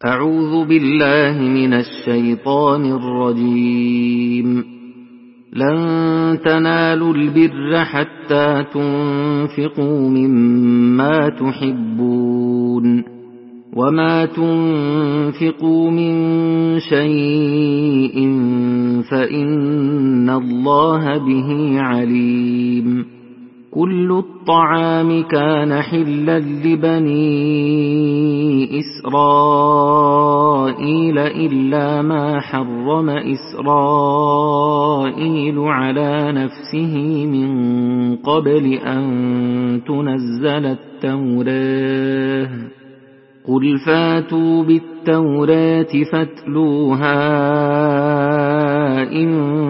أعوذ بالله من الشيطان الرجيم. لن تنالوا البر حتى تنفقوا مما تحبون وما تنفقوا من شيء فإن الله به عليم. كل الطعام كان حلا لبني إسرائيل إلا ما حرم إسرائيل على نفسه من قبل أن تنزل التوراة. قل فاتوا بالتوراة فاتلوها إن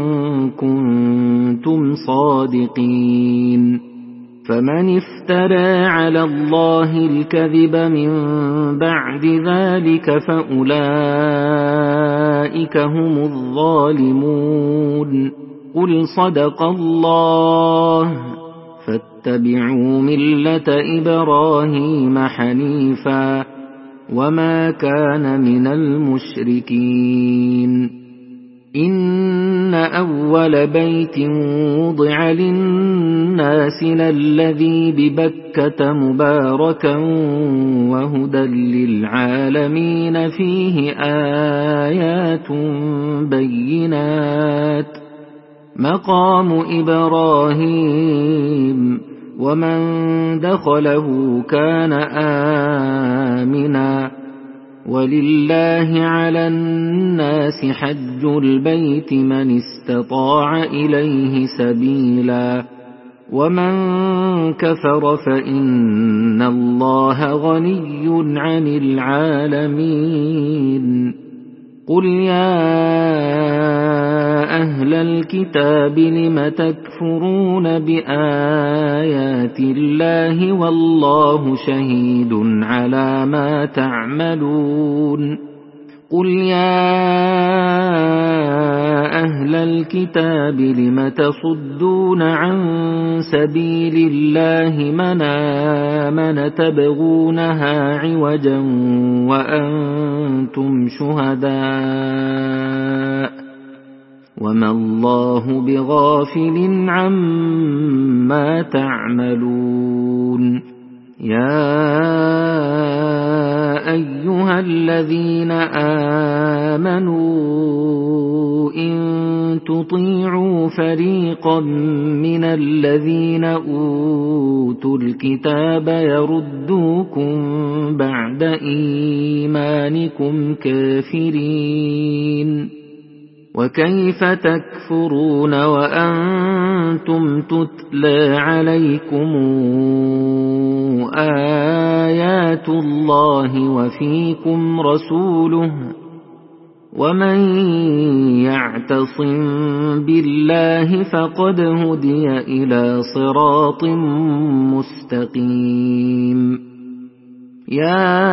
كنتم صادقين. فمن افترى على الله الكذب من بعد ذلك فأولئك هم الظالمون. قل صدق الله فاتبعوا ملة إبراهيم حنيفا وما كان من المشركين. إن أول بيت وضع للناس للذي ببكة مباركا وهدى للعالمين فيه آيات بينات مقام إبراهيم ومن دخله كان آمنا. ولله على الناس حج البيت من استطاع إليه سبيلا ومن كفر فإن الله غني عن العالمين. قل يا أهل الكتاب لم تكفرون بآيات الله والله شهيد على ما تعملون. قل يا أهل الكتاب لم تصدون عن سبيل الله من آمن تبغونها عوجا وأنتم شهداء وما الله بغافل عما تعملون. يا أيها الذين آمنوا إن تطيعوا فريقا من الذين أوتوا الكتاب يردوكم بعد إيمانكم كافرين. وكيف تكفرون وأنتم تتلى عليكم آيات الله وفيكم رسوله ومن يعتصم بالله فقد هدي إلى صراط مستقيم. يا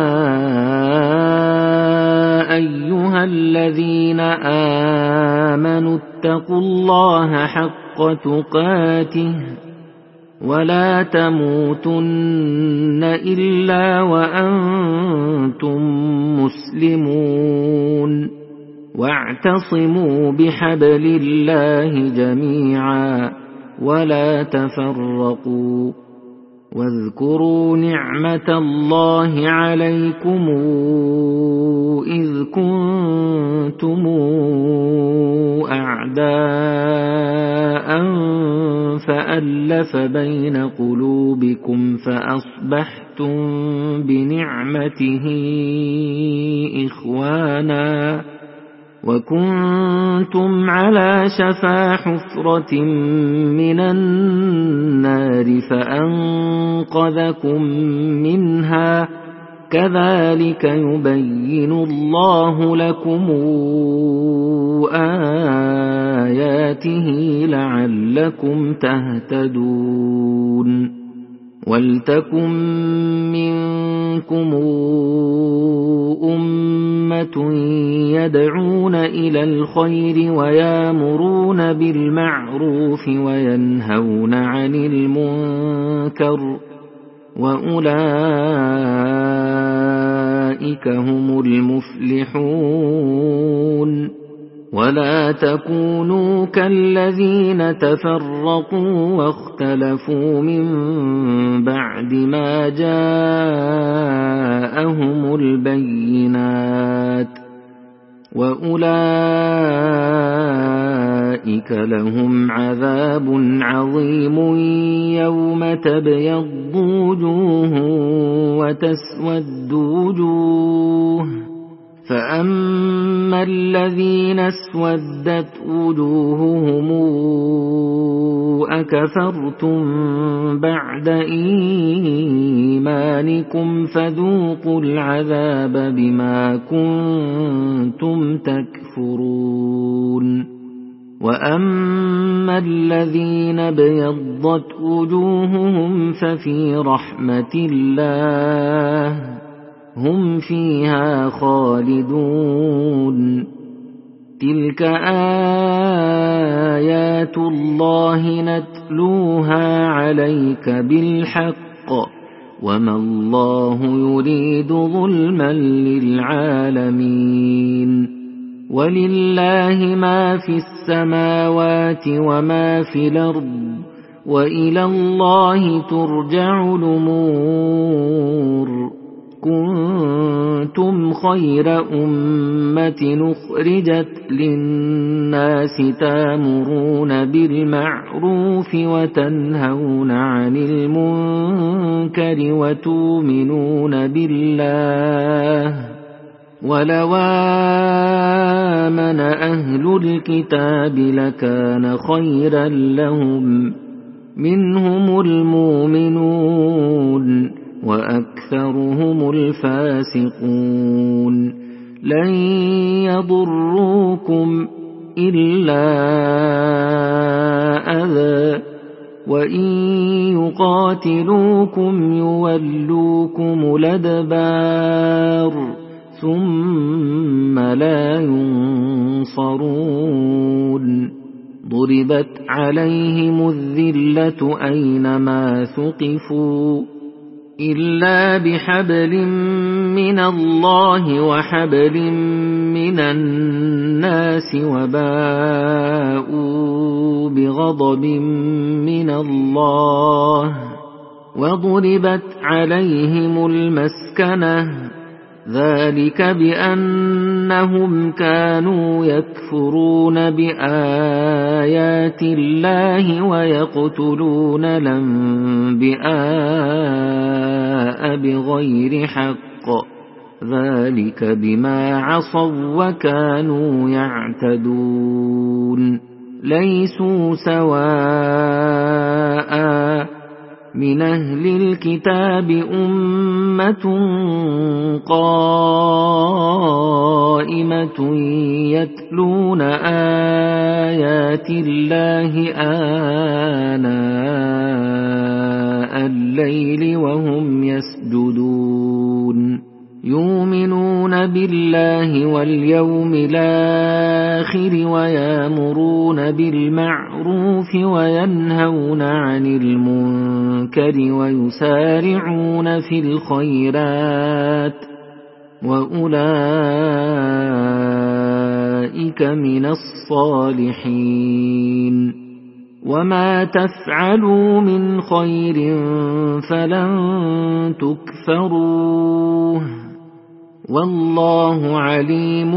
أيها الذين آمنوا اتقوا الله حق تقاته ولا تموتن إلا وأنتم مسلمون. واعتصموا بحبل الله جميعا ولا تفرقوا. واذكروا نعمة الله عليكم إذ كنتم أعداء فألف بين قلوبكم فأصبحتم بنعمته إخوانا وكنتم على شفا حفرة من النار فأنقذكم منها. كذلك يبين الله لكم آياته لعلكم تهتدون. ولتكن منكم أمة يدعون إلى الخير ويامرون بالمعروف وينهون عن المنكر وأولئك أولئك هم المفلحون ولا تكونوا كالذين تفرقوا واختلفوا من بعد ما جاءهم البينات وأولئك لهم عذاب عظيم يوم تبيض وجوه وتسود وجوه فأما الذين اسودت وجوههم أكفرتم بعد إيمانكم فذوقوا العذاب بما كنتم تكفرون وأما الذين ابيضت وجوههم ففي رحمة الله هم فيها خالدون تلك آيات الله نتلوها عليك بالحق وما الله يريد ظلما للعالمين ولله ما في السماوات وما في الأرض وإلى الله ترجع الأمور كنتم خير أمة أخرجت للناس تأمرون بالمعروف وتنهون عن المنكر وتؤمنون بالله ولو آمن أهل الكتاب لكان خيرا لهم منهم المؤمنون وأكثرهم الفاسقون لن يضروكم إلا أذى وإن يقاتلوكم يولوكم الأدبار ثم لا ينصرون ضربت عليهم الذلة أينما ثقفوا إلا بحبل من الله وحبل من الناس وباءوا بغضب من الله وضربت عليهم المسكنة ذلك بأنهم كانوا يكفرون بآيات الله ويقتلون الأنبياء بغير حق ذلك بما عصوا وكانوا يعتدون ليسوا سواء من أهل الكتاب أمة قائمة يتلون آيات الله آناء الليل وهم يسجدون يؤمنون بالله واليوم الآخر ويأمرون بالمعروف وينهون عن المنكر ويسارعون في الخيرات وأولئك من الصالحين وما تفعلوا من خير فلن تكفروه والله عليم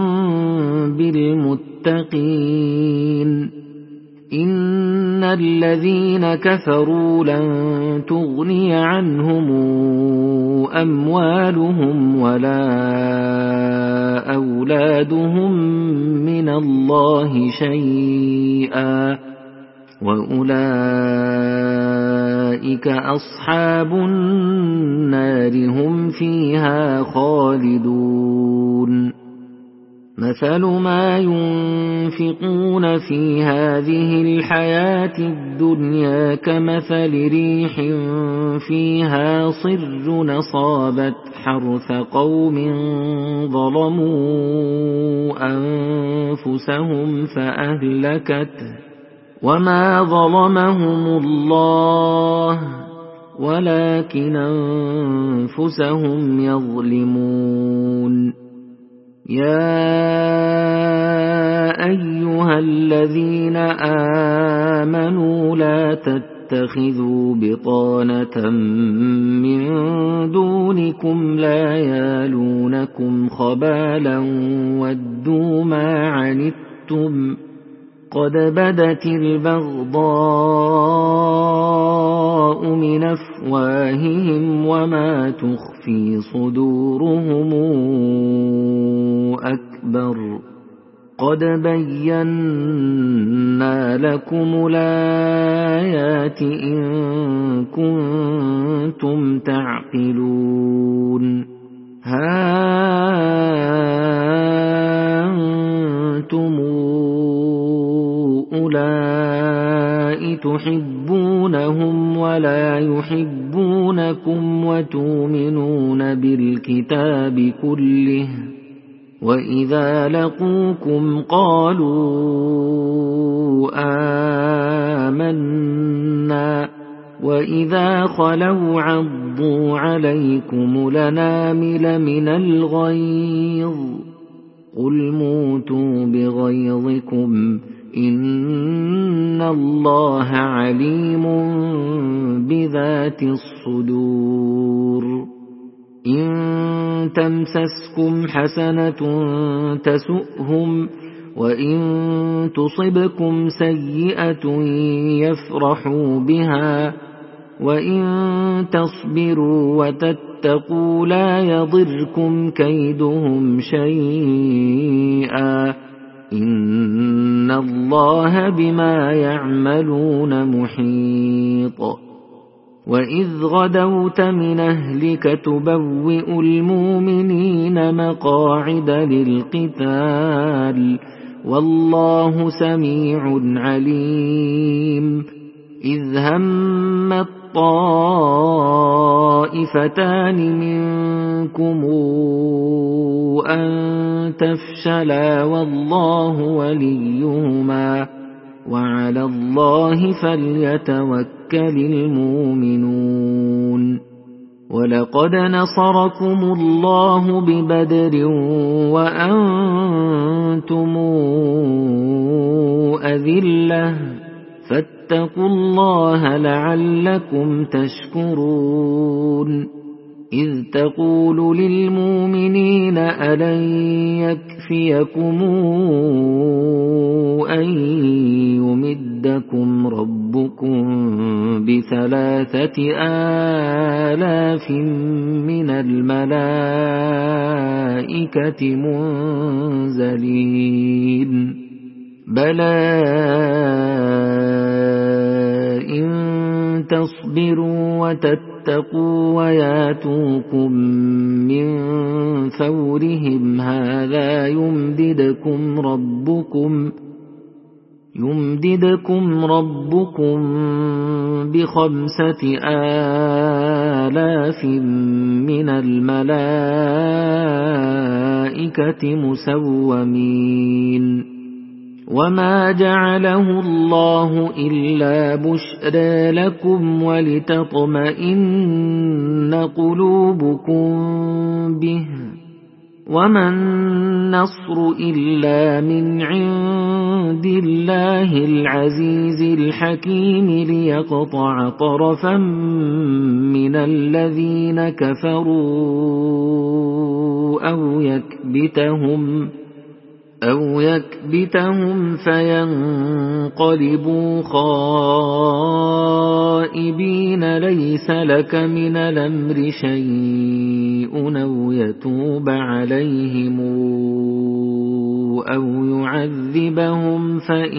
بالمتقين إن الذين كفروا لن تغني عنهم أموالهم ولا أولادهم من الله شيئا وأولئك أصحاب النار هم فيها خالدون مثل ما ينفقون في هذه الحياة الدنيا كمثل ريح فيها صر أصابت حرث قوم ظلموا أنفسهم فأهلكته وما ظلمهم الله ولكن أنفسهم يظلمون يا أيها الذين آمنوا لا تتخذوا بطانة من دونكم لا يالونكم خبالا ودوا ما عنتم قد بدت البغضاء من أفواههم وما تخفي صدورهم أكبر قد بينا لكم الآيات إن كنتم تعقلون ها أنتم أولئك تحبونهم ولا يحبونكم وتؤمنون بالكتاب كله وإذا لقوكم قالوا آمنا وإذا خلوا عضوا عليكم الأنامل من الغيظ قل موتوا بغيظكم إن الله عليم بذات الصدور إن تمسسكم حسنة تسؤهم وإن تصبكم سيئة يفرحوا بها وإن تصبروا وتتقوا لا يضركم كيدهم شيئا إن الله بما يعملون محيط وإذ غدوت من أهلك تبوئ المؤمنين مقاعد للقتال والله سميع عليم إذ هم الطائفتان منكم أن تفشلا والله وليهما وعلى الله فليتوكل المؤمنون ولقد نصركم الله ببدر وأنتم أذلة فاتقوا الله لعلكم تشكرون إذ تقول للمؤمنين ألن يكفيكم أن يمدكم ربكم ب3,000 من الملائكة منزلين بلى إن تصبروا وتتقوا وياتوكم من فورهم هذا يمددكم ربكم ب5,000 من الملائكة مسومين وما جعله الله إلا بشرى لكم ولتطمئن قلوبكم به وما النصر إلا من عند الله العزيز الحكيم ليقطع طرفا من الذين كفروا أو يكبتهم فينقلبوا خائبين ليس لك من الأمر شيء أو يتوب عليهم أو يعذبهم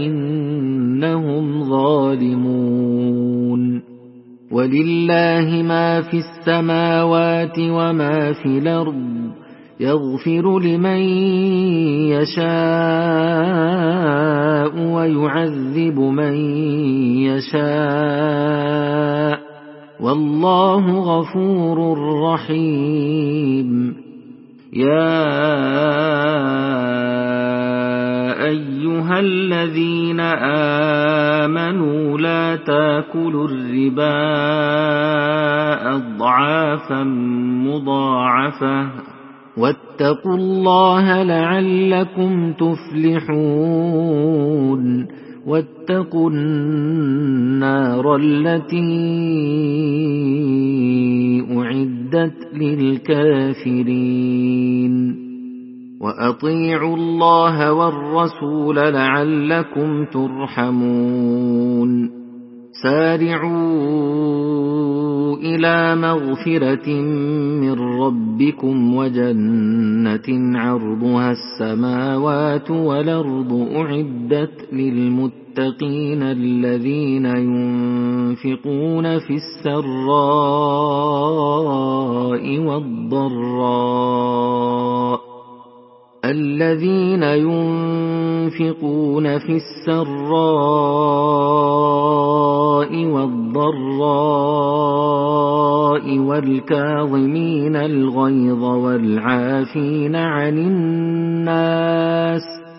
فإنهم ظالمون ولله ما في السماوات وما في الأرض يغفر لمن يشاء ويعذب من يشاء والله غفور رحيم يا أيها الذين آمنوا لا تاكلوا الربا أضعافا مضاعفة واتقوا الله لعلكم تفلحون واتقوا النار التي أعدت للكافرين وأطيعوا الله والرسول لعلكم ترحمون سارعوا إلى مغفرة من ربكم وجنة عرضها السماوات والأرض أعدت للمتقين الذين ينفقون في السراء والضراء والكاظمين الغيظ والعافين عن الناس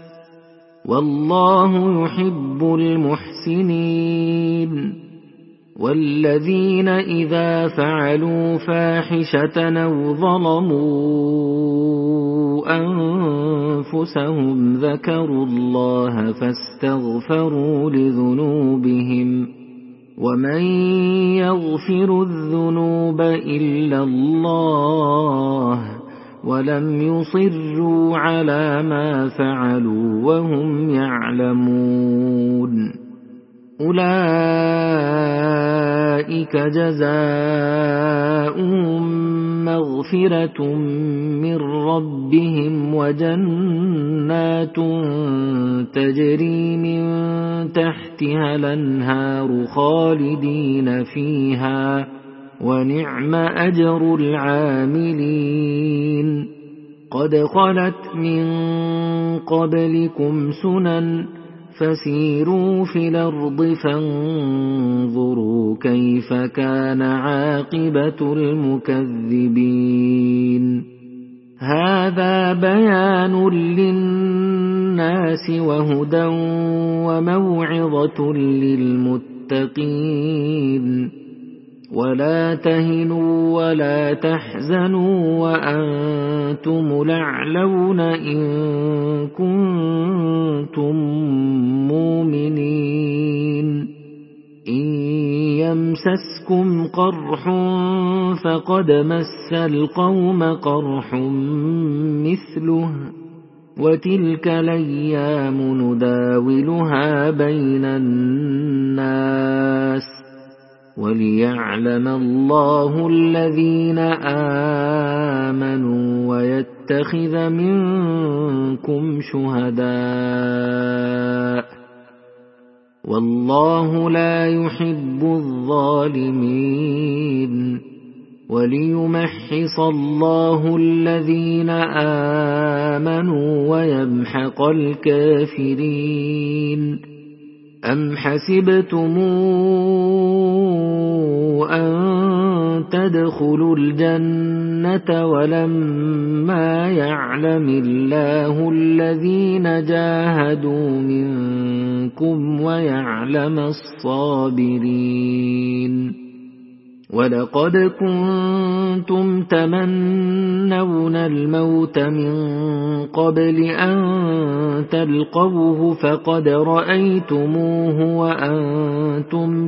والله يحب المحسنين والذين إذا فعلوا فاحشة أو ظلموا أنفسهم ذكروا الله فاستغفروا لذنوبهم ومن يغفر الذنوب إلا الله ولم يصروا على ما فعلوا وهم يعلمون أولئك جزاؤهم مغفرة من ربهم وجنات تجري من تحتها الأنهار خالدين فيها ونعم أجر العاملين قد خلت من قبلكم سنن فسيروا في الأرض فانظروا كيف كان عاقبة المكذبين هذا بيان للناس وهدى وموعظة للمتقين ولا تهنوا ولا تحزنوا وأنتم الأعلون إن كنتم مؤمنين إن يمسسكم قرح فقد مس القوم قرح مثله وتلك الأيام نداولها بين الناس وليعلم الله الذين آمنوا ويتخذ منكم شهداء والله لا يحب الظالمين وليمحص الله الذين آمنوا ويمحق الكافرين أم حسبتم أن تدخلوا الجنة ولما يعلم الله الذين جاهدوا منكم ويعلم الصابرين ولقد كنتم تمنون الموت من قبل أن تلقوه فقد رأيتموه وأنتم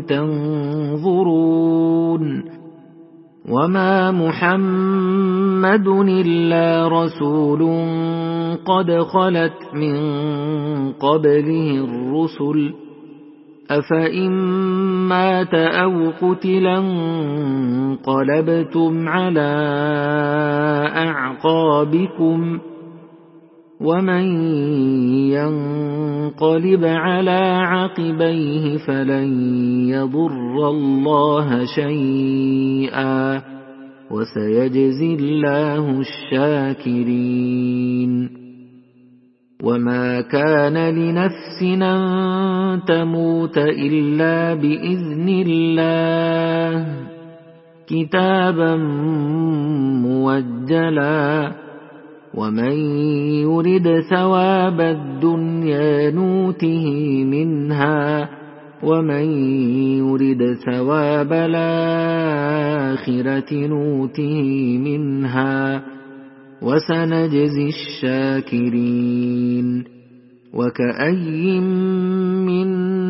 تنظرون وما محمد إلا رسول قد خلت من قبله الرسل أفإن مات أو قتلا انقلبتم على أعقابكم ومن ينقلب على عقبيه فلن يضر الله شيئا وسيجزي الله الشاكرين وما كان لنفس أن تموت إلا بإذن الله كتابا موجلا ومن يرد ثواب الدنيا نوته منها ومن يرد ثواب الآخرة نوته منها وسنجزي الشاكرين وكأي من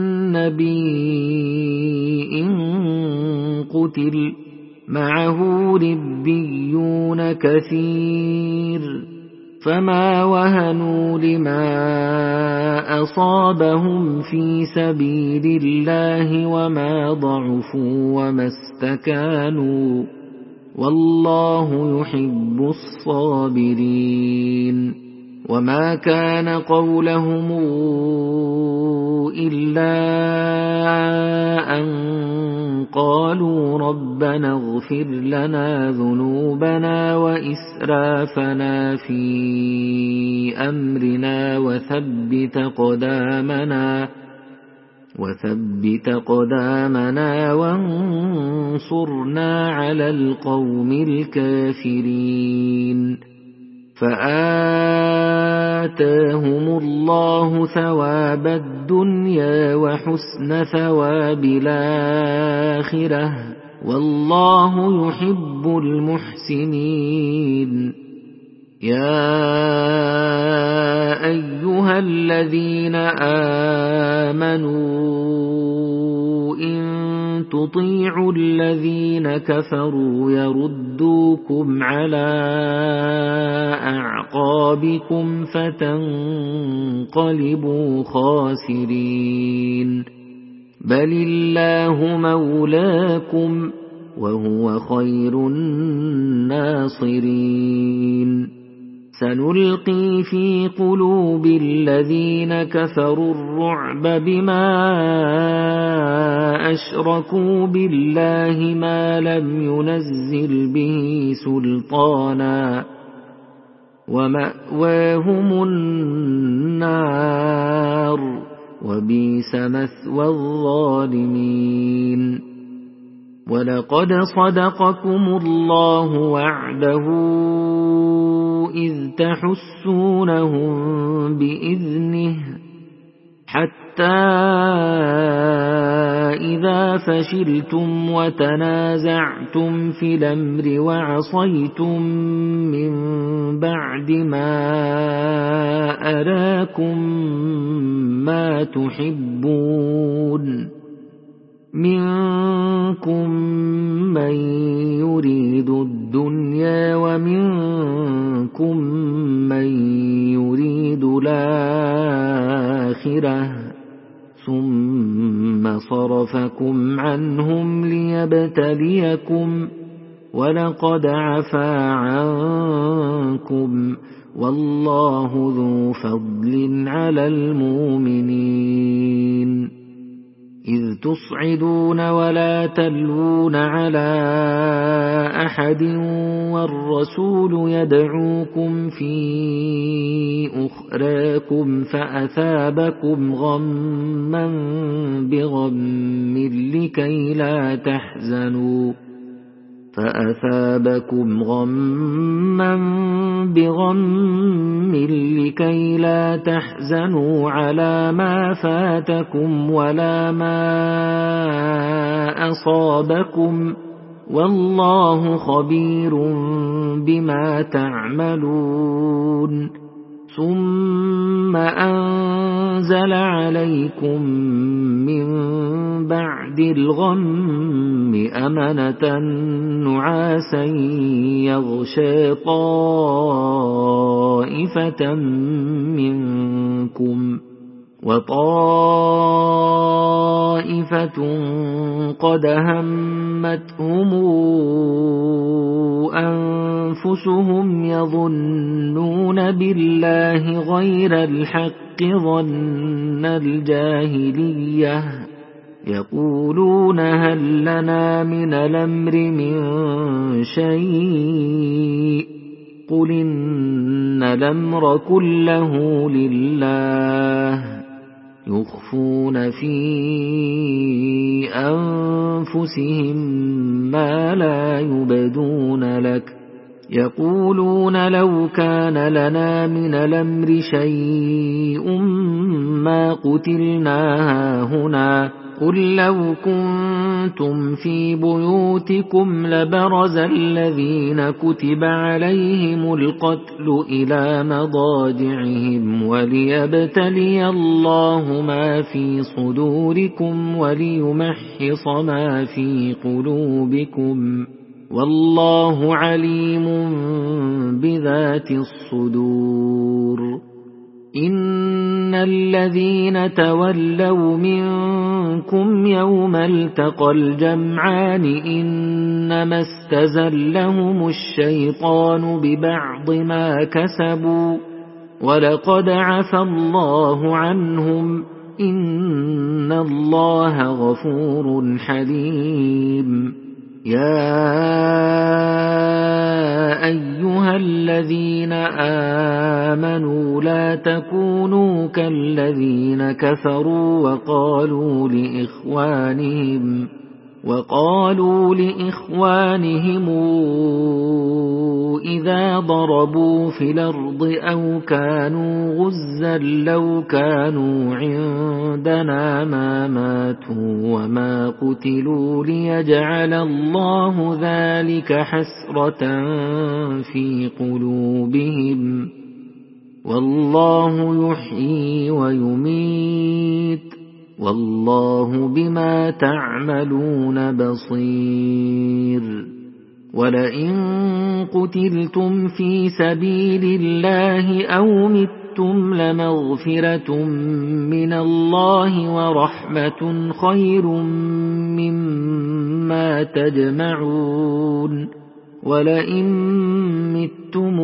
نبي قتل معه ربيون كثير فما وهنوا لما أصابهم في سبيل الله وما ضعفوا وما استكانوا والله يحب الصابرين وما كان قولهم إلا أن قالوا ربنا اغفر لنا ذنوبنا وإسرافنا في أمرنا وثبت قدامنا وانصرنا على القوم الكافرين فآتاهم الله ثواب الدنيا وحسن ثواب الآخرة والله يحب المحسنين يا أيها الذين آمنوا إن تطيعوا الذين كفروا يردوكم على أعقابكم فتنقلبوا خاسرين بل الله مولاكم وهو خير الناصرين سنلقي في قلوب الذين كفروا الرعب بما أشركوا بالله ما لم ينزل به سلطانا ومأواهم النار وبئس مثوى الظالمين ولقد صدقكم الله وعده إذ تحسونهم بإذنه حتى إذا فشلتم وتنازعتم في الأمر وعصيتم من بعد ما أراكم ما تحبون منكم من يريد الدنيا ومنكم من يريد الآخرة ثم صرفكم عنهم ليبتليكم ولقد عفا عنكم والله ذو فضل على المؤمنين إذ تصعدون ولا تلوون على أحد والرسول يدعوكم في أخراكم فأثابكم غما بغم لكي لا تحزنوا على ما فاتكم ولا ما أصابكم والله خبير بما تعملون ثم أنزل عليكم من بعد الغم أمنة نعاسا يغشى طائفة منكم وطائفة قد همتهم أنفسهم يظنون بالله غير الحق ظن الجاهلية يقولون هل لنا من الأمر من شيء قل إن الأمر كله لله يخفون في أنفسهم ما لا يبدون لك يقولون لو كان لنا من الأمر شيء ما قتلنا هاهنا قل لو كنتم في بيوتكم لبرز الذين كتب عليهم القتل إلى مضاجعهم وليبتلي الله ما في صدوركم وليمحص ما في قلوبكم والله عليم بذات الصدور. إن الذين تولوا منكم يوم التقى الجمعان إنما استزلهم الشيطان ببعض ما كسبوا ولقد عفى الله عنهم إن الله غفور حليم. يا أيها الذين آمنوا لا تكونوا كالذين كفروا وقالوا لإخوانهم إذا ضربوا في الأرض أو كانوا غزا لو كانوا عندنا ما ماتوا وما قتلوا ليجعل الله ذلك حسرة في قلوبهم والله يحيي ويميت والله بما تعملون بصير. ولئن قتلتم في سبيل الله أو متم لمغفرة من الله ورحمة خير مما تجمعون. ولئن متم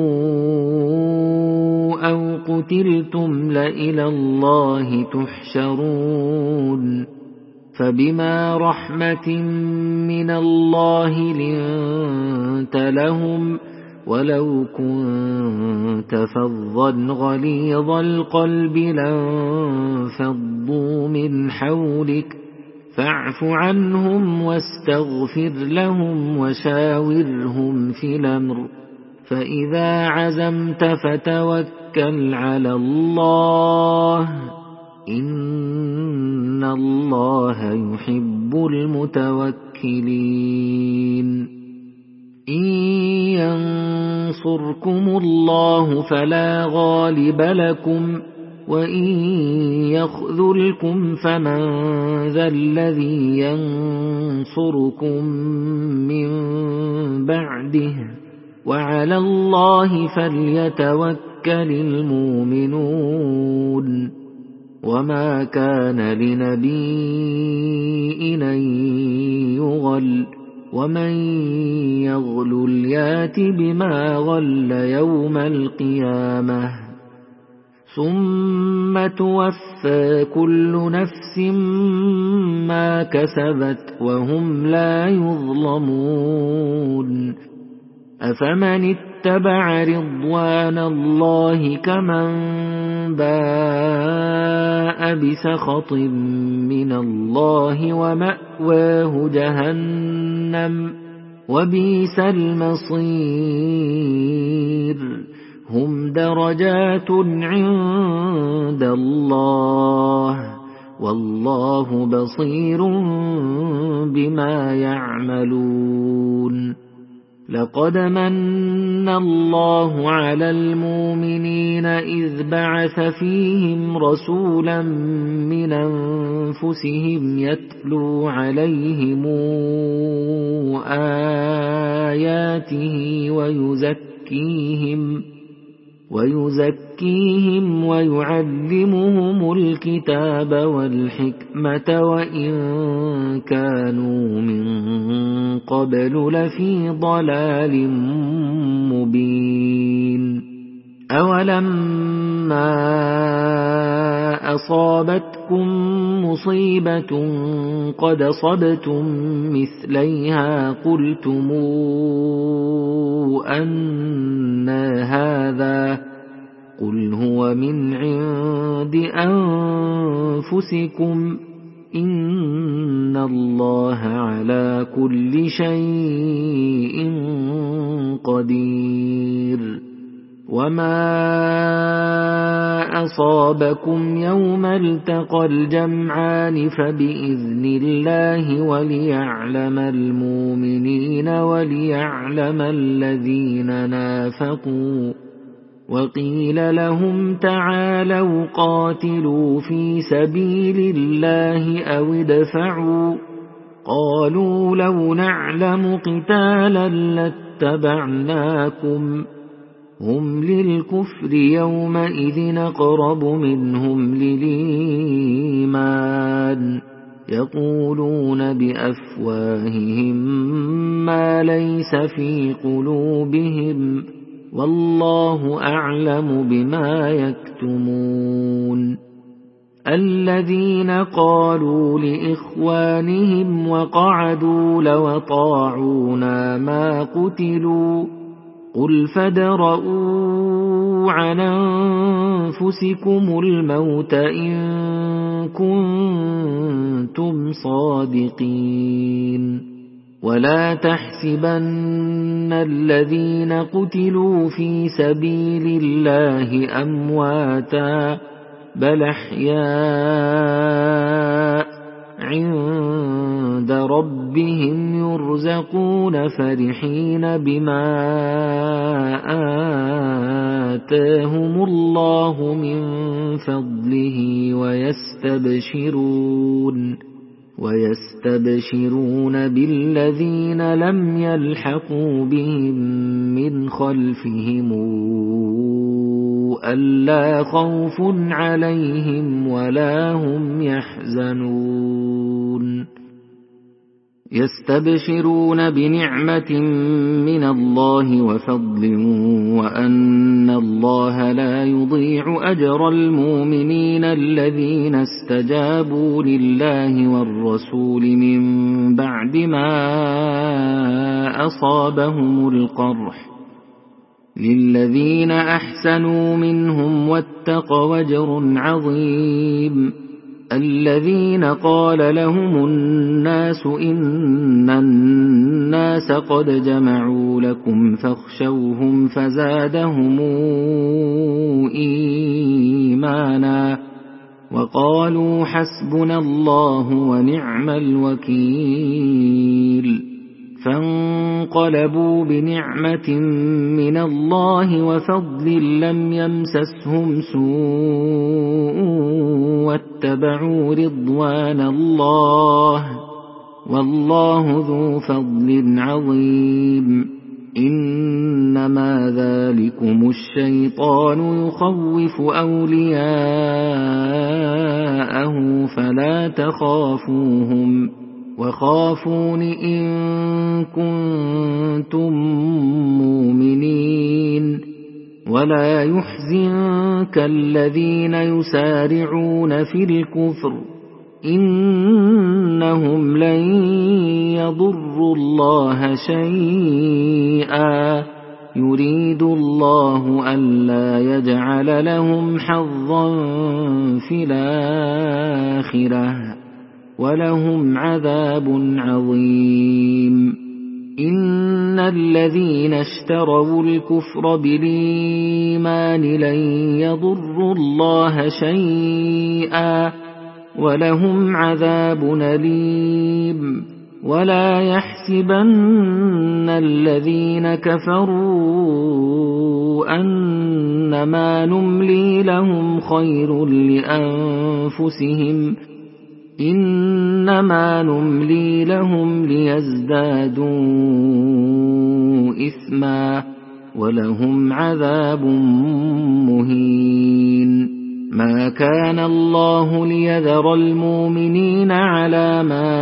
أو قتلتم لإلى الله تحشرون. فبما رحمة من الله لنت لهم ولو كنت فظا غليظ القلب لانفضوا من حولك فاعف عنهم واستغفر لهم وشاورهم في الأمر فإذا عزمت فتوكل على الله إن الله يحب المتوكلين. إن ينصركم الله فلا غالب لكم وإن يخذلكم فمن ذا الذي ينصركم من بعده وعلى الله فليتوكل المؤمنون. وما كان لنبي أن يغل ومن يغل يات بما غل يوم القيامة ثم توفى كل نفس ما كسبت وهم لا يظلمون. أفمن اتبع رضوان الله كمن باء بسخط من الله ومأواه جهنم وبئس المصير. هم درجات عند الله والله بصير بما يعملون. لقد من الله على المؤمنين إذ بعث فيهم رسولا من أنفسهم يتلو عليهم آياته ويزكيهم ويعلمهم الكتاب والحكمة وإن كانوا من قبل لفي ضلال مبين. أولما أصابتكم مصيبة قد أصبتم مثليها قلتم أنى هذا قل هو من عند أنفسكم إن الله على كل شيء قدير. وما أصابكم يوم التقى الجمعان فبإذن الله وليعلم المؤمنين وليعلم الذين نافقوا. وقيل لهم تعالوا قاتلوا في سبيل الله أو ادفعوا، قالوا لو نعلم قتالا لاتبعناكم، هم للكفر يومئذ أقرب منهم للإيمان، يقولون بأفواههم ما ليس في قلوبهم، والله أعلم بما يكتمون. الذين قالوا لإخوانهم وقعدوا لو أطاعونا ما قتلوا، قل فادرءوا عن أنفسكم الموت إن كنتم صادقين. ولا تحسبن الذين قتلوا في سبيل الله أمواتا، بل أحياء عند ربهم يرزقون فرحين بما آتاهم الله من فضله ويستبشرون بالذين لم يلحقوا بهم من خلفهم ألا خوف عليهم ولا هم يحزنون. يستبشرون بنعمة من الله وفضل وأن الله لا يضيع أجر المؤمنين الذين استجابوا لله والرسول من بعد ما أصابهم القرح، للذين أحسنوا منهم واتقوا أجر عظيم. الذين قال لهم الناس إن الناس قد جمعوا لكم فاخشوهم فزادهم إيمانا وقالوا حسبنا الله ونعم الوكيل. فانقلبوا بنعمة من الله وفضل لم يمسسهم سوء واتبعوا رضوان الله، والله ذو فضل عظيم. إنما ذلكم الشيطان يخوف أولياءه فلا تخافوهم وخافون إن كنتم مؤمنين. ولا يحزنك الذين يسارعون في الكفر، إنهم لن يضروا الله شيئا، يريد الله ألا يجعل لهم حظا في الآخرة، ولهم عذاب عظيم. إن الذين اشتروا الكفر بالإيمان لن يضروا الله شيئا، ولهم عذاب أليم. ولا يحسبن الذين كفروا أنما نملي لهم خير لأنفسهم، إنما نملي لهم ليزدادوا إثما، ولهم عذاب مهين. ما كان الله ليذر المؤمنين على ما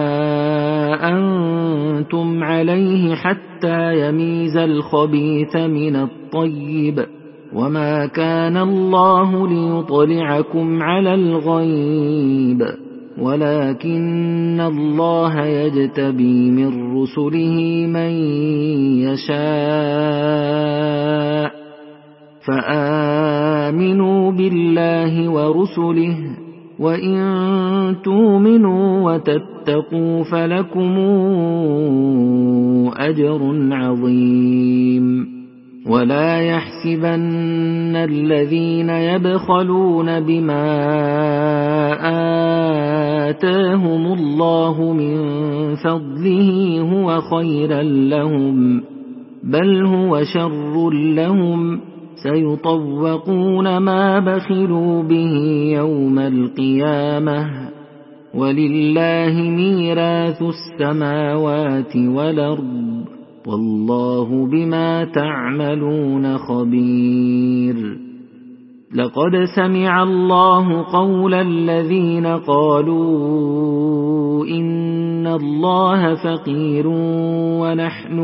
أنتم عليه حتى يميز الخبيث من الطيب، وما كان الله ليطلعكم على الغيب، ولكن الله يجتبي من رسله من يشاء، فآمنوا بالله ورسله، وإن تؤمنوا وتتقوا فلكم أجر عظيم. ولا يحسبن الذين يبخلون بما آتاهم الله من فضله هو خيرا لهم، بل هو شر لهم، سيطوقون ما بخلوا به يوم القيامة، ولله ميراث السماوات والأرض، والله بما تعملون خبير. لقد سمع الله قول الذين قالوا إن الله فقير ونحن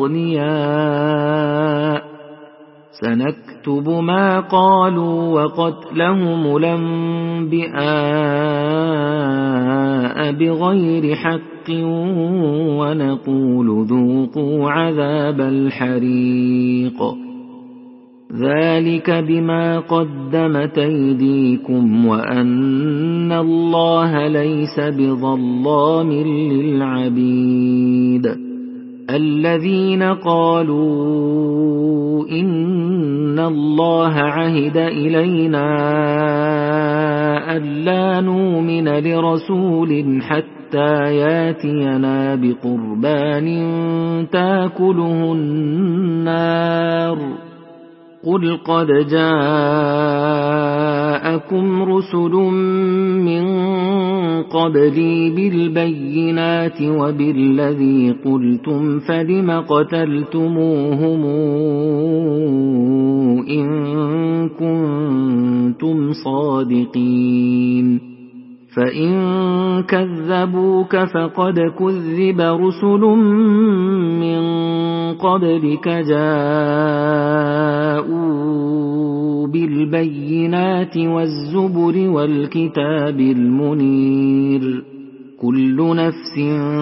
أغنياء، سنكتب ما قالوا وقتلهم الأنبياء بغير حق، ونقول ذوقوا عذاب الحريق، ذلك بما قدمت أيديكم وأن الله ليس بظلام للعبيد. الذين قالوا إن الله عهد إلينا ألا نؤمن لرسول حتى ياتينا بقربان تاكله النار، قل قد جاءكم رسل من قبلي بالبينات وبالذي قلتم، فلم قتلتموهم إن كنتم صادقين، فإن كذبوك فقد كذب رسل من قبلك جاءوا بالبينات والزبر والكتاب المنير، كل نفس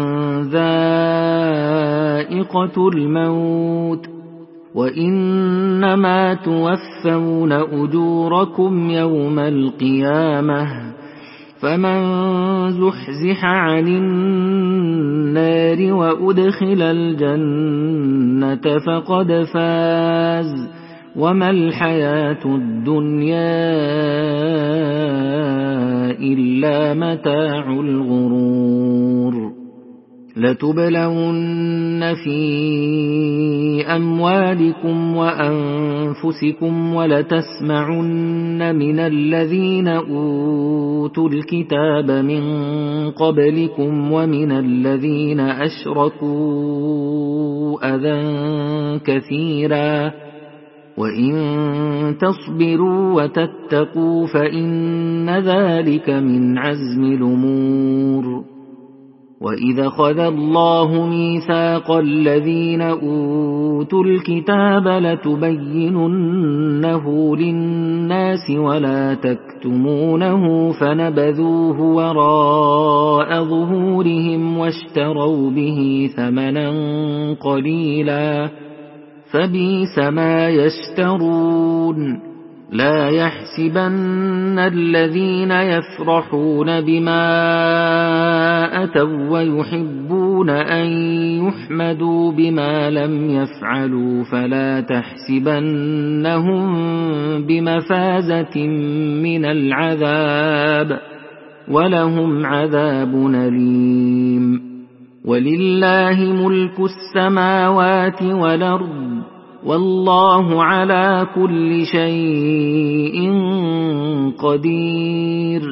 ذائقة الموت، وإنما توفون أجوركم يوم القيامة، فمن زحزح عن النار وأدخل الجنة فقد فاز، وما الحياة الدنيا إلا متاع الغرور. لتبلون في أموالكم وأنفسكم ولتسمعن من الذين أوتوا الكتاب من قبلكم ومن الذين أشركوا أذى كثيرا، وإن تصبروا وتتقوا فإن ذلك من عزم الأمور. وإذا أخذ الله ميثاق الذين أوتوا الكتاب لتبيننه للناس ولا تكتمونه، فنبذوه وراء ظهورهم واشتروا به ثمنا قليلا، فبئس ما يشترون. لا يحسبن الذين يفرحون بما أتوا ويحبون أن يحمدوا بما لم يفعلوا، فلا تحسبنهم بمفازة من العذاب، ولهم عذاب أليم. ولله ملك السماوات والأرض، والله على كل شيء قدير.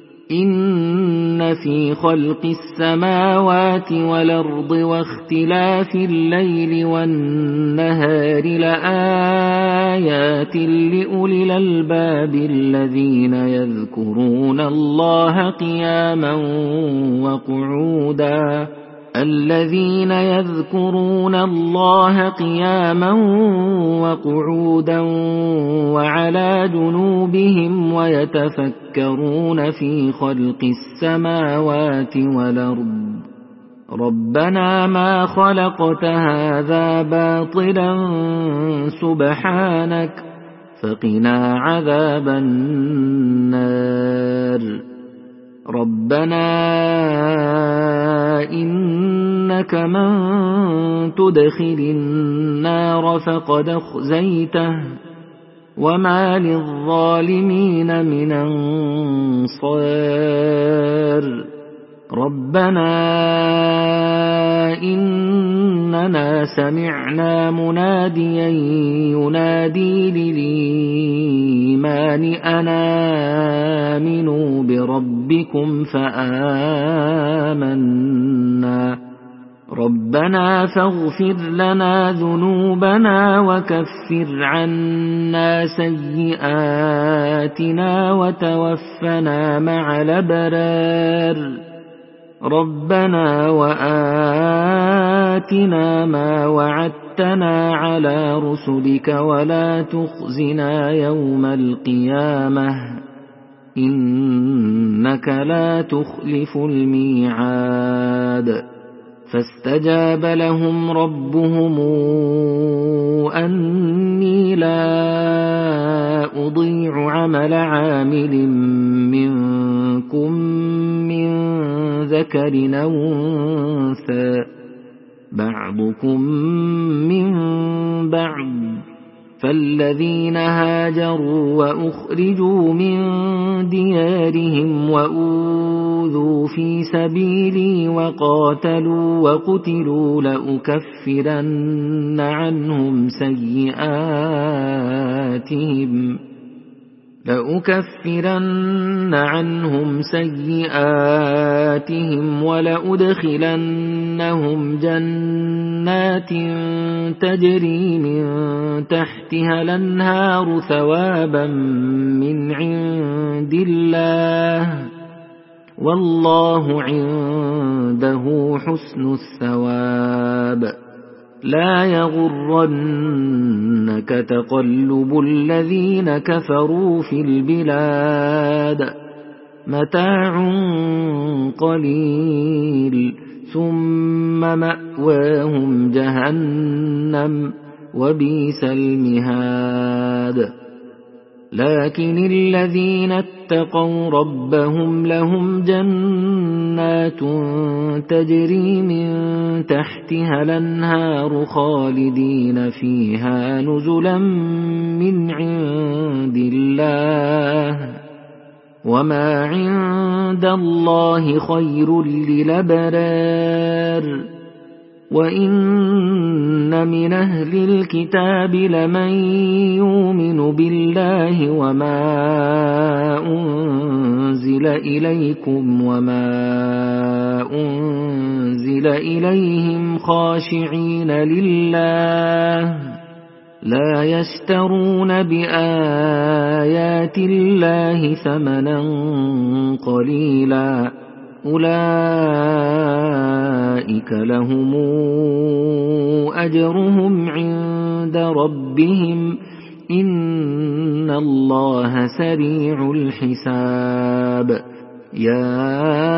إن في خلق السماوات والأرض واختلاف الليل والنهار لآيات لأولي الألباب الذين يذكرون الله قياما وقعودا وعلى جنوبهم ويتفكرون في خلق السماوات والأرض ربنا ما خلقت هذا باطلا سبحانك فقنا عذاب النار. ربنا إنك إنك من تدخل النار فقد أخزيته وما للظالمين من أنصار ربنا إننا سمعنا مناديا ينادي للإيمان أن آمنوا بربكم فآمنا ربنا فاغفر لنا ذنوبنا وكفر عنا سيئاتنا وتوفنا مع الأبرار ربنا وآتنا ما وعدتنا على رسلك ولا تخزنا يوم القيامة إنك لا تخلف الميعاد فاستجاب لهم ربهم أني لا أضيع عمل عامل منكم من ذكر أو أنثى بعضكم من بعض فالذين هاجروا وأخرجوا من ديارهم وأوذوا في سبيلي وقاتلوا وقتلوا لأكفرن عنهم سيئاتهم ولأدخلنهم جنات تجري من تحتها الأنهار ثوابا من عند الله والله عنده حسن الثواب لا يغرنك تقلب الذين كفروا في البلاد متاع قليل ثم مأواهم جهنم وبئس المهاد لكن الذين اتقوا ربهم لهم جنات تجري من تحتها الأنهار خالدين فيها نزلا من عند الله وما عند الله خير للأبرار وإن من أهل الكتاب لمن يؤمن بالله وما أنزل إليكم وما أنزل إليهم خاشعين لله لا يشترون بآيات الله ثمنا قليلا أولئك لهم أجرهم عند ربهم إن الله سريع الحساب يا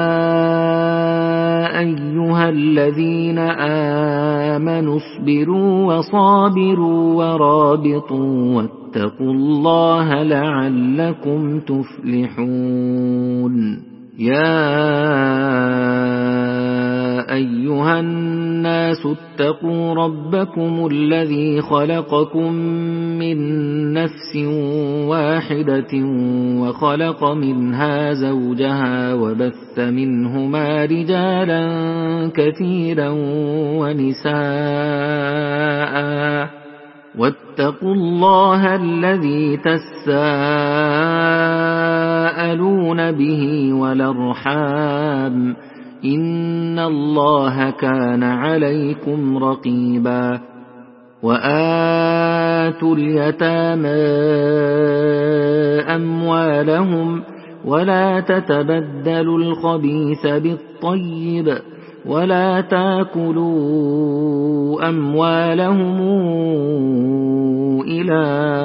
أيها الذين آمنوا اصبروا وصابروا ورابطوا واتقوا الله لعلكم تفلحون يا أيها الناس اتقوا ربكم الذي خلقكم من نفس واحدة وخلق منها زوجها وبث منهما رجالا كثيرا ونساء واتقوا الله الذي تساءلون به والأرحام إن الله كان عليكم رقيبا وآتوا اليتامى أموالهم ولا تتبدلوا الخبيث بالطيب ولا تاكلوا أموالهم إلى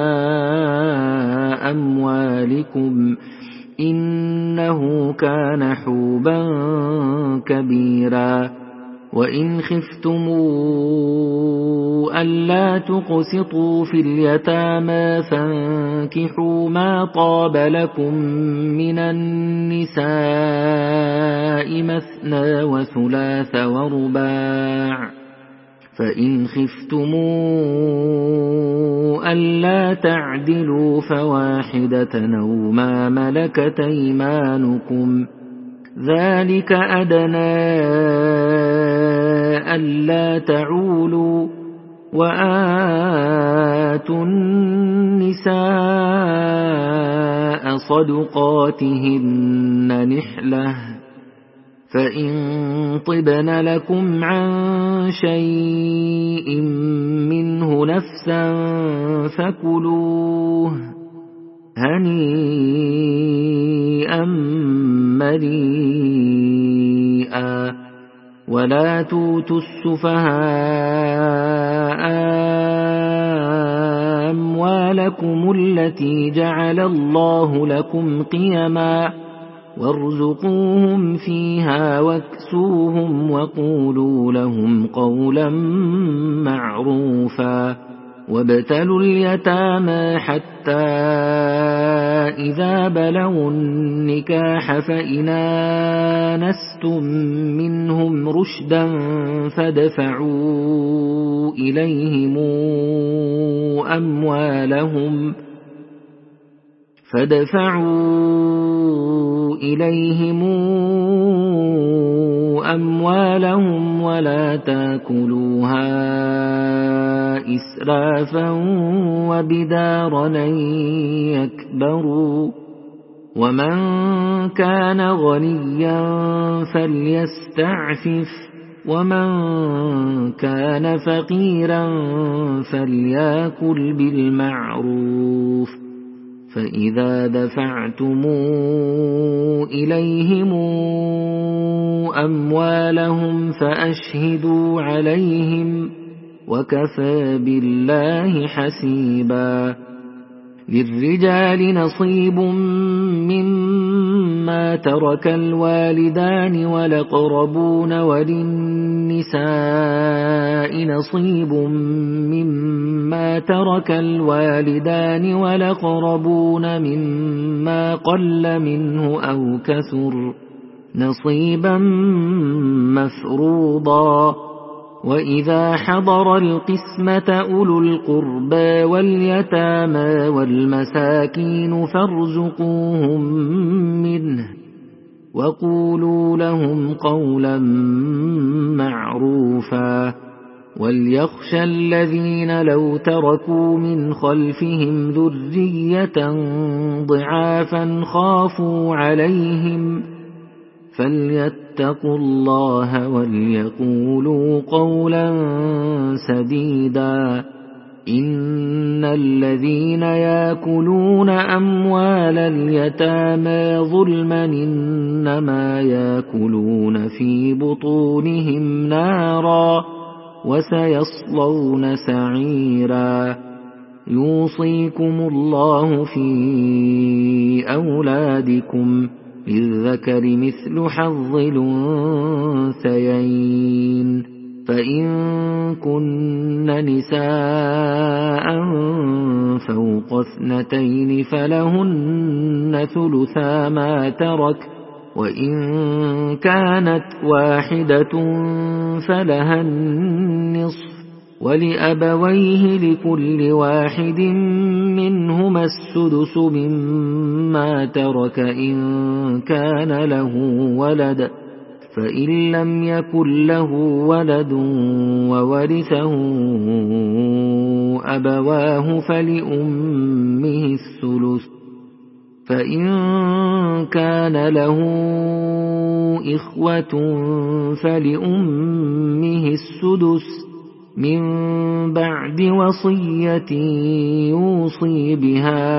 أموالكم إنه كان حوبا كبيرا وإن خفتم ألا تقسطوا في اليتامى فانكحوا ما طاب لكم من النساء مثنى وثلاث ورباع فإن خفتم ألا تعدلوا فواحدة أو ما ملكت أيمانكم ذلك أدنى ألا تعولوا وآتوا النساء صدقاتهن نحلة فإن طبن لكم عن شيء منه نفسا فكلوه هنيئا مريئا ولا توتوا السفهاء أموالكم التي جعل الله لكم قيما وارزقوهم فيها واكسوهم وقولوا لهم قولا معروفا وابتلوا اليتامى حتى إذا بلغوا النكاح فإن آنستم منهم رشدا فادفعوا إليهم أموالهم ولا تاكلوها إسرافا وبدارا أن يكبروا ومن كان غنيا فليستعفف ومن كان فقيرا فليأكل بالمعروف فإذا دفعتم إليهم أموالهم فأشهدوا عليهم وكفى بالله حسيبا للرجال نصيب مما ترك الوالدان والأقربون وللنساء نصيب مما ترك الوالدان والأقربون مما قل منه أو كثر نصيبا مفروضا وإذا حضر القسمة أولو القربى واليتامى والمساكين فارزقوهم منه وقولوا لهم قولا معروفا وليخشى الذين لو تركوا من خلفهم ذرية ضعافا خافوا عليهم فليتقوا الله وليقولوا قولا سديدا إن الذين يأكلون أموال اليتامى ظلما إنما يأكلون في بطونهم نارا وسيصلون سعيرا يوصيكم الله في أولادكم للذكر مثل حظ الأنثيين فإن كن نساء فوق 2 فلهن ثلثا ما ترك وإن كانت واحدة فلها النصف ولأبويه لكل واحد منهما السدس مما ترك إن كان له ولد فإن لم يكن له ولد وورثه أبواه فلأمه الثلث فإن كان له إخوة فلأمه السدس من بعد وصية يوصي بها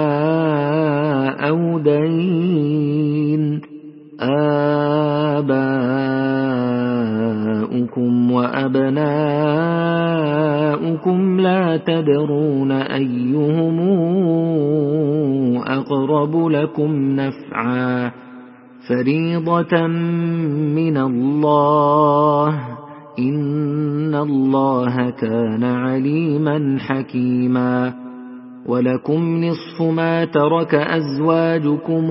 أو دين آباؤكم وأبناؤكم لا تدرون أيهم أقرب لكم نفعا فريضة من الله إن الله كان عليما حكيما ولكم نصف ما ترك أزواجكم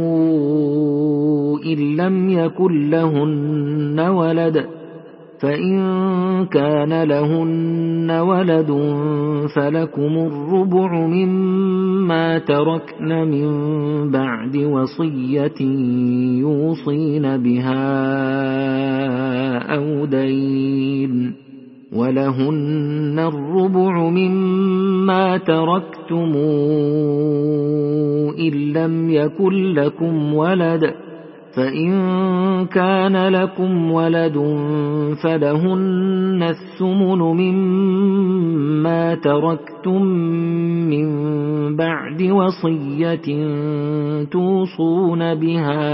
إن لم يكن لهن ولد فإن كان لهن ولد فلكم الربع مما تركن من بعد وصية يوصين بها أو دين ولهن الربع مما تركتم إن لم يكن لكم ولد فإن كان لكم ولد فلهن الثمن مما تركتم من بعد وصية توصون بها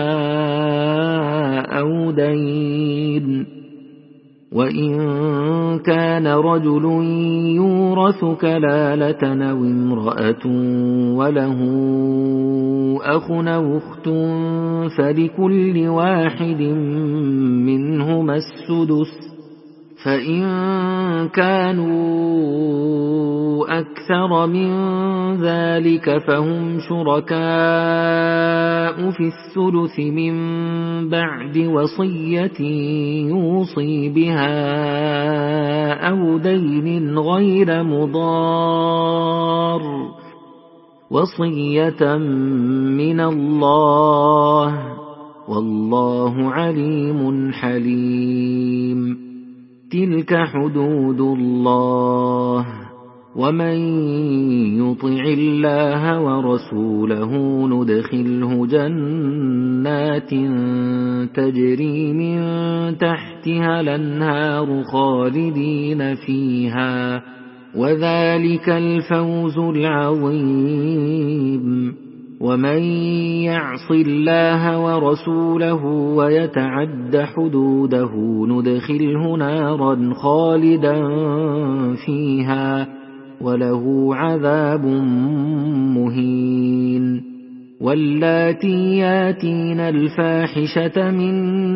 أو دين وإن كان رجل يورث كلالة أو امرأة وله أخ أو أخت فلكل واحد منهما السدس فإن كانوا أكثر من ذلك فهم شركاء في الثلث من بعد وصية يوصي بها أو دين غير مضار وصية من الله والله عليم حليم تلك حدود الله ومن يطع الله ورسوله ندخله جنات تجري من تحتها الأنهار خالدين فيها وذلك الفوز العظيم ومن يعص الله ورسوله ويتعد حدوده ندخله نارا خالدا فيها وله عذاب مهين واللاتي ياتين الفاحشة من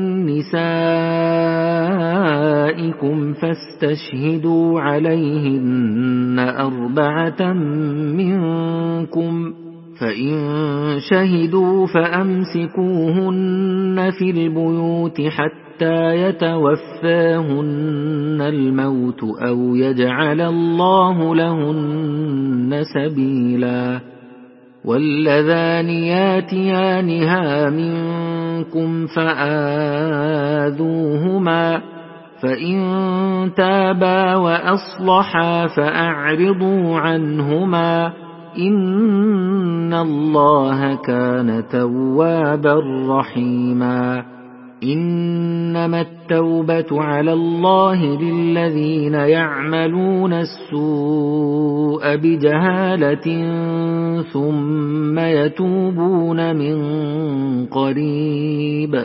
نسائكم فاستشهدوا عليهن 4 منكم فإن شهدوا فأمسكوهن في البيوت حتى يتوفاهن الموت أو يجعل الله لهن سبيلا واللذان ياتيانها منكم فآذوهما فإن تابا وأصلحا فأعرضوا عنهما إن الله كان توابا رحيما إنما التوبة على الله للذين يعملون السوء بجهالة ثم يتوبون من قريب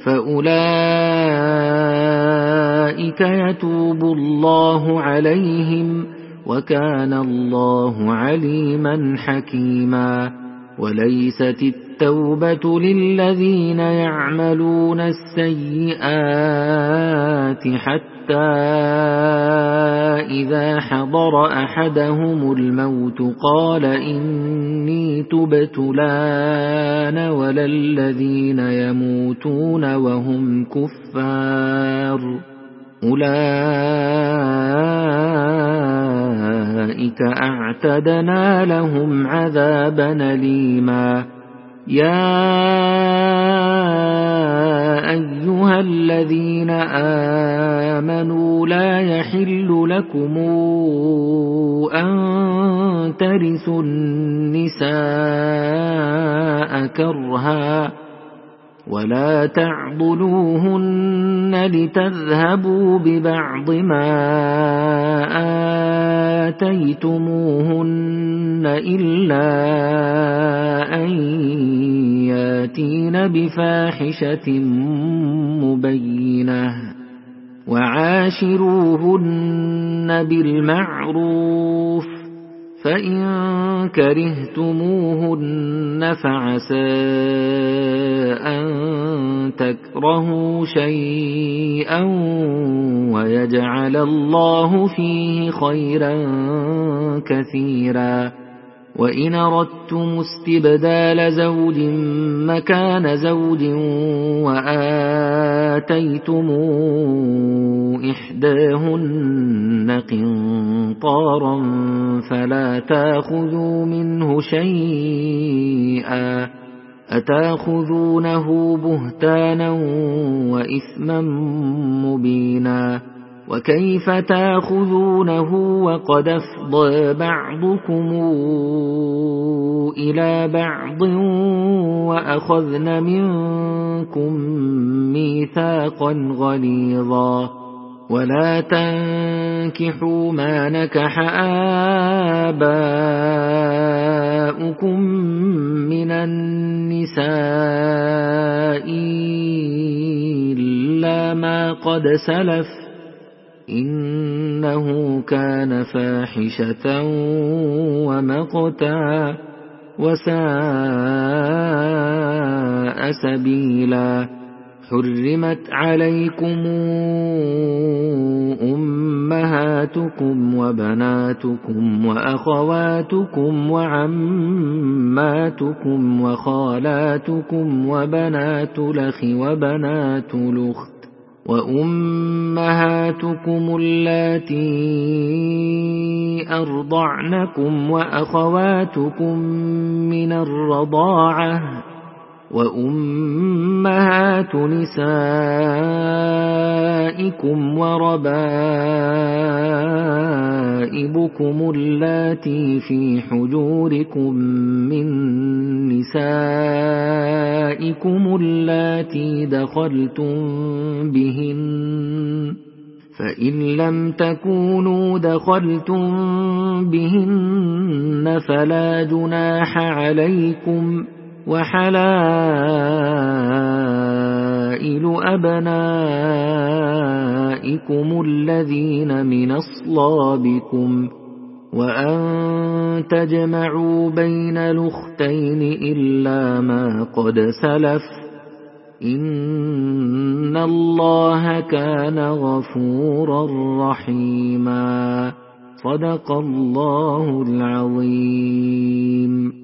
فأولئك يتوب الله عليهم وكان الله عليما حكيما وليست التوبة للذين يعملون السيئات حتى إذا حضر أحدهم الموت قال إني تبت الآن ولا الذين يموتون وهم كفار أولئك أعتدنا لهم عذابا أليما يا أيها الذين آمنوا لا يحل لكم أن ترثوا النساء كرها ولا تعضلوهن لتذهبوا ببعض ما آتيتموهن إلا أن ياتين بفاحشة مبينة وعاشروهن بالمعروف فإن كرهتموهن فعسى أن تكرهوا شيئا ويجعل الله فيه خيرا كثيرا وإن أردتم استبدال زوج مكان زوج وآتيتم إحداهن قنطارا فلا تأخذوا منه شيئا أتأخذونه بهتانا وإثما مبينا وكيف تأخذونه وقد أفضى بعضكم إلى بعض وأخذن منكم ميثاقا غليظا ولا تنكحوا ما نكح آباؤكم من النساء إلا ما قد سلف إنه كان فاحشة ومقتا وساء سبيلا حرمت عليكم أمهاتكم وبناتكم وأخواتكم وعماتكم وخالاتكم وبنات الأخ وبنات الأخت وأمهاتكم اللاتي أرضعنكم وأخواتكم من الرضاعة وأمهات نسائكم وربائبكم اللاتي في حجوركم من نسائكم اللاتي دخلتم بهن فإن لم تكونوا دخلتم بهن فلا جناح عليكم وحلائل أبنائكم الذين من أصلابكم وأن تجمعوا بين الأختين إلا ما قد سلف إن الله كان غفورا رحيما صدق الله العظيم.